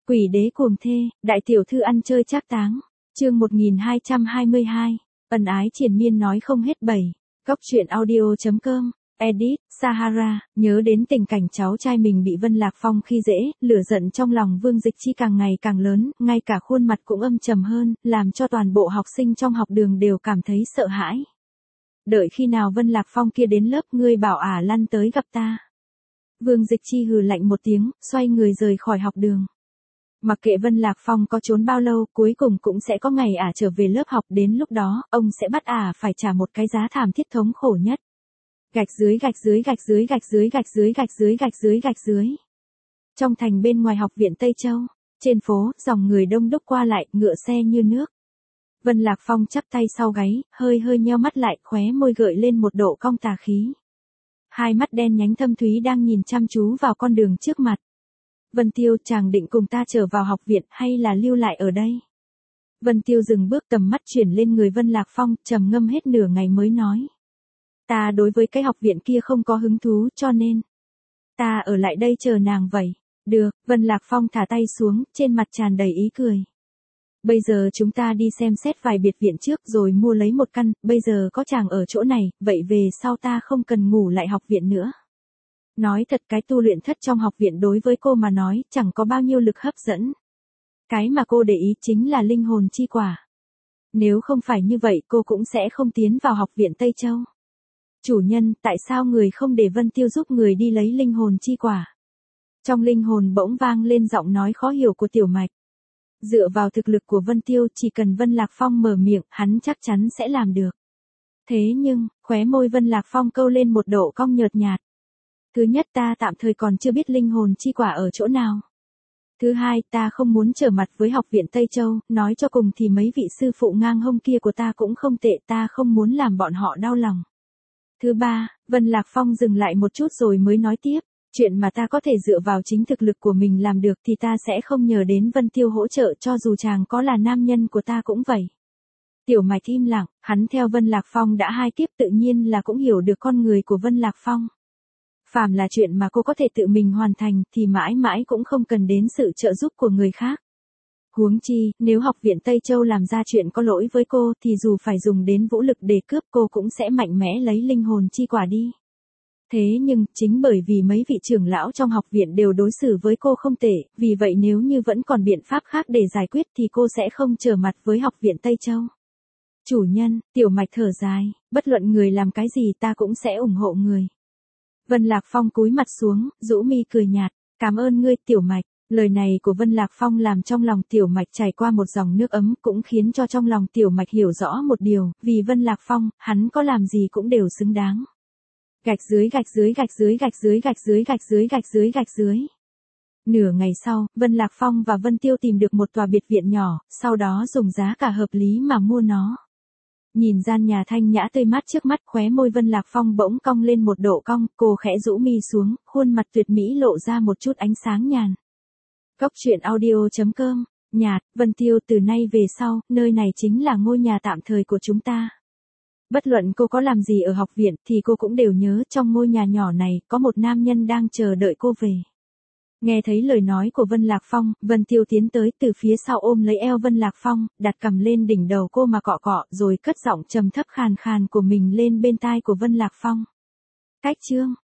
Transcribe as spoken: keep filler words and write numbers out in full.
Quỷ đế cuồng thê, đại tiểu thư ăn chơi trác táng. Chương một nghìn hai trăm hai mươi hai. Ân ái triền miên nói không hết bảy. Góc truyện audio chấm com. Edit, Sahara, nhớ đến tình cảnh cháu trai mình bị Vân Lạc Phong khi dễ, lửa giận trong lòng Vương Dịch Chi càng ngày càng lớn, ngay cả khuôn mặt cũng âm trầm hơn, làm cho toàn bộ học sinh trong học đường đều cảm thấy sợ hãi. Đợi khi nào Vân Lạc Phong kia đến lớp, ngươi bảo ả lăn tới gặp ta. Vương Dịch Chi hừ lạnh một tiếng, xoay người rời khỏi học đường. Mặc kệ Vân Lạc Phong có trốn bao lâu, cuối cùng cũng sẽ có ngày ả trở về lớp học, đến lúc đó, ông sẽ bắt ả phải trả một cái giá thảm thiết thống khổ nhất. Gạch dưới gạch dưới gạch dưới gạch dưới gạch dưới gạch dưới gạch dưới gạch dưới. Trong thành bên ngoài học viện Tây Châu, trên phố, dòng người đông đúc qua lại, ngựa xe như nước. Vân Lạc Phong chắp tay sau gáy, hơi hơi nheo mắt lại, khóe môi gợi lên một độ cong tà khí. Hai mắt đen nhánh thâm thúy đang nhìn chăm chú vào con đường trước mặt. Vân Tiêu, chàng định cùng ta trở vào học viện hay là lưu lại ở đây? Vân Tiêu dừng bước, tầm mắt chuyển lên người Vân Lạc Phong, trầm ngâm hết nửa ngày mới nói. Ta đối với cái học viện kia không có hứng thú, cho nên ta ở lại đây chờ nàng vậy. Được, Vân Lạc Phong thả tay xuống, trên mặt tràn đầy ý cười. Bây giờ chúng ta đi xem xét vài biệt viện trước rồi mua lấy một căn, bây giờ có chàng ở chỗ này, vậy về sau ta không cần ngủ lại học viện nữa. Nói thật, cái tu luyện thất trong học viện đối với cô mà nói, chẳng có bao nhiêu lực hấp dẫn. Cái mà cô để ý chính là linh hồn chi quả. Nếu không phải như vậy cô cũng sẽ không tiến vào học viện Tây Châu. Chủ nhân, tại sao người không để Vân Tiêu giúp người đi lấy linh hồn chi quả? Trong linh hồn bỗng vang lên giọng nói khó hiểu của Tiểu Mạch. Dựa vào thực lực của Vân Tiêu, chỉ cần Vân Lạc Phong mở miệng, hắn chắc chắn sẽ làm được. Thế nhưng, khóe môi Vân Lạc Phong câu lên một độ cong nhợt nhạt. Thứ nhất, ta tạm thời còn chưa biết linh hồn chi quả ở chỗ nào. Thứ hai, ta không muốn trở mặt với học viện Tây Châu, nói cho cùng thì mấy vị sư phụ ngang hông kia của ta cũng không tệ, ta không muốn làm bọn họ đau lòng. Thứ ba, Vân Lạc Phong dừng lại một chút rồi mới nói tiếp, chuyện mà ta có thể dựa vào chính thực lực của mình làm được thì ta sẽ không nhờ đến Vân Tiêu hỗ trợ, cho dù chàng có là nam nhân của ta cũng vậy. Tiểu Mạch im lặng, hắn theo Vân Lạc Phong đã hai kiếp tự nhiên là cũng hiểu được con người của Vân Lạc Phong. Phàm là chuyện mà cô có thể tự mình hoàn thành thì mãi mãi cũng không cần đến sự trợ giúp của người khác. Huống chi, nếu học viện Tây Châu làm ra chuyện có lỗi với cô thì dù phải dùng đến vũ lực để cướp cô cũng sẽ mạnh mẽ lấy linh hồn chi quả đi. Thế nhưng, chính bởi vì mấy vị trưởng lão trong học viện đều đối xử với cô không tệ, vì vậy nếu như vẫn còn biện pháp khác để giải quyết thì cô sẽ không trở mặt với học viện Tây Châu. Chủ nhân, Tiểu Mạch thở dài, bất luận người làm cái gì ta cũng sẽ ủng hộ người. Vân Lạc Phong cúi mặt xuống, rũ mi cười nhạt, cảm ơn ngươi Tiểu Mạch. Lời này của Vân Lạc Phong làm trong lòng Tiểu Mạch chảy qua một dòng nước ấm, cũng khiến cho trong lòng Tiểu Mạch hiểu rõ một điều, vì Vân Lạc Phong, hắn có làm gì cũng đều xứng đáng. Gạch dưới gạch dưới gạch dưới gạch dưới gạch dưới gạch dưới gạch dưới gạch dưới. Nửa ngày sau, Vân Lạc Phong và Vân Tiêu tìm được một tòa biệt viện nhỏ, sau đó dùng giá cả hợp lý mà mua nó. Nhìn gian nhà thanh nhã tươi mát trước mắt, khóe môi Vân Lạc Phong bỗng cong lên một độ cong, cô khẽ rũ mi xuống, khuôn mặt tuyệt mỹ lộ ra một chút ánh sáng nhàn. Góc truyện audio chấm com, nhạt, Vân Tiêu, từ nay về sau, nơi này chính là ngôi nhà tạm thời của chúng ta. Bất luận cô có làm gì ở học viện thì cô cũng đều nhớ trong ngôi nhà nhỏ này có một nam nhân đang chờ đợi cô về. Nghe thấy lời nói của Vân Lạc Phong, Vân Tiêu tiến tới từ phía sau ôm lấy eo Vân Lạc Phong, đặt cằm lên đỉnh đầu cô mà cọ cọ rồi cất giọng trầm thấp khàn khàn của mình lên bên tai của Vân Lạc Phong. Cách chương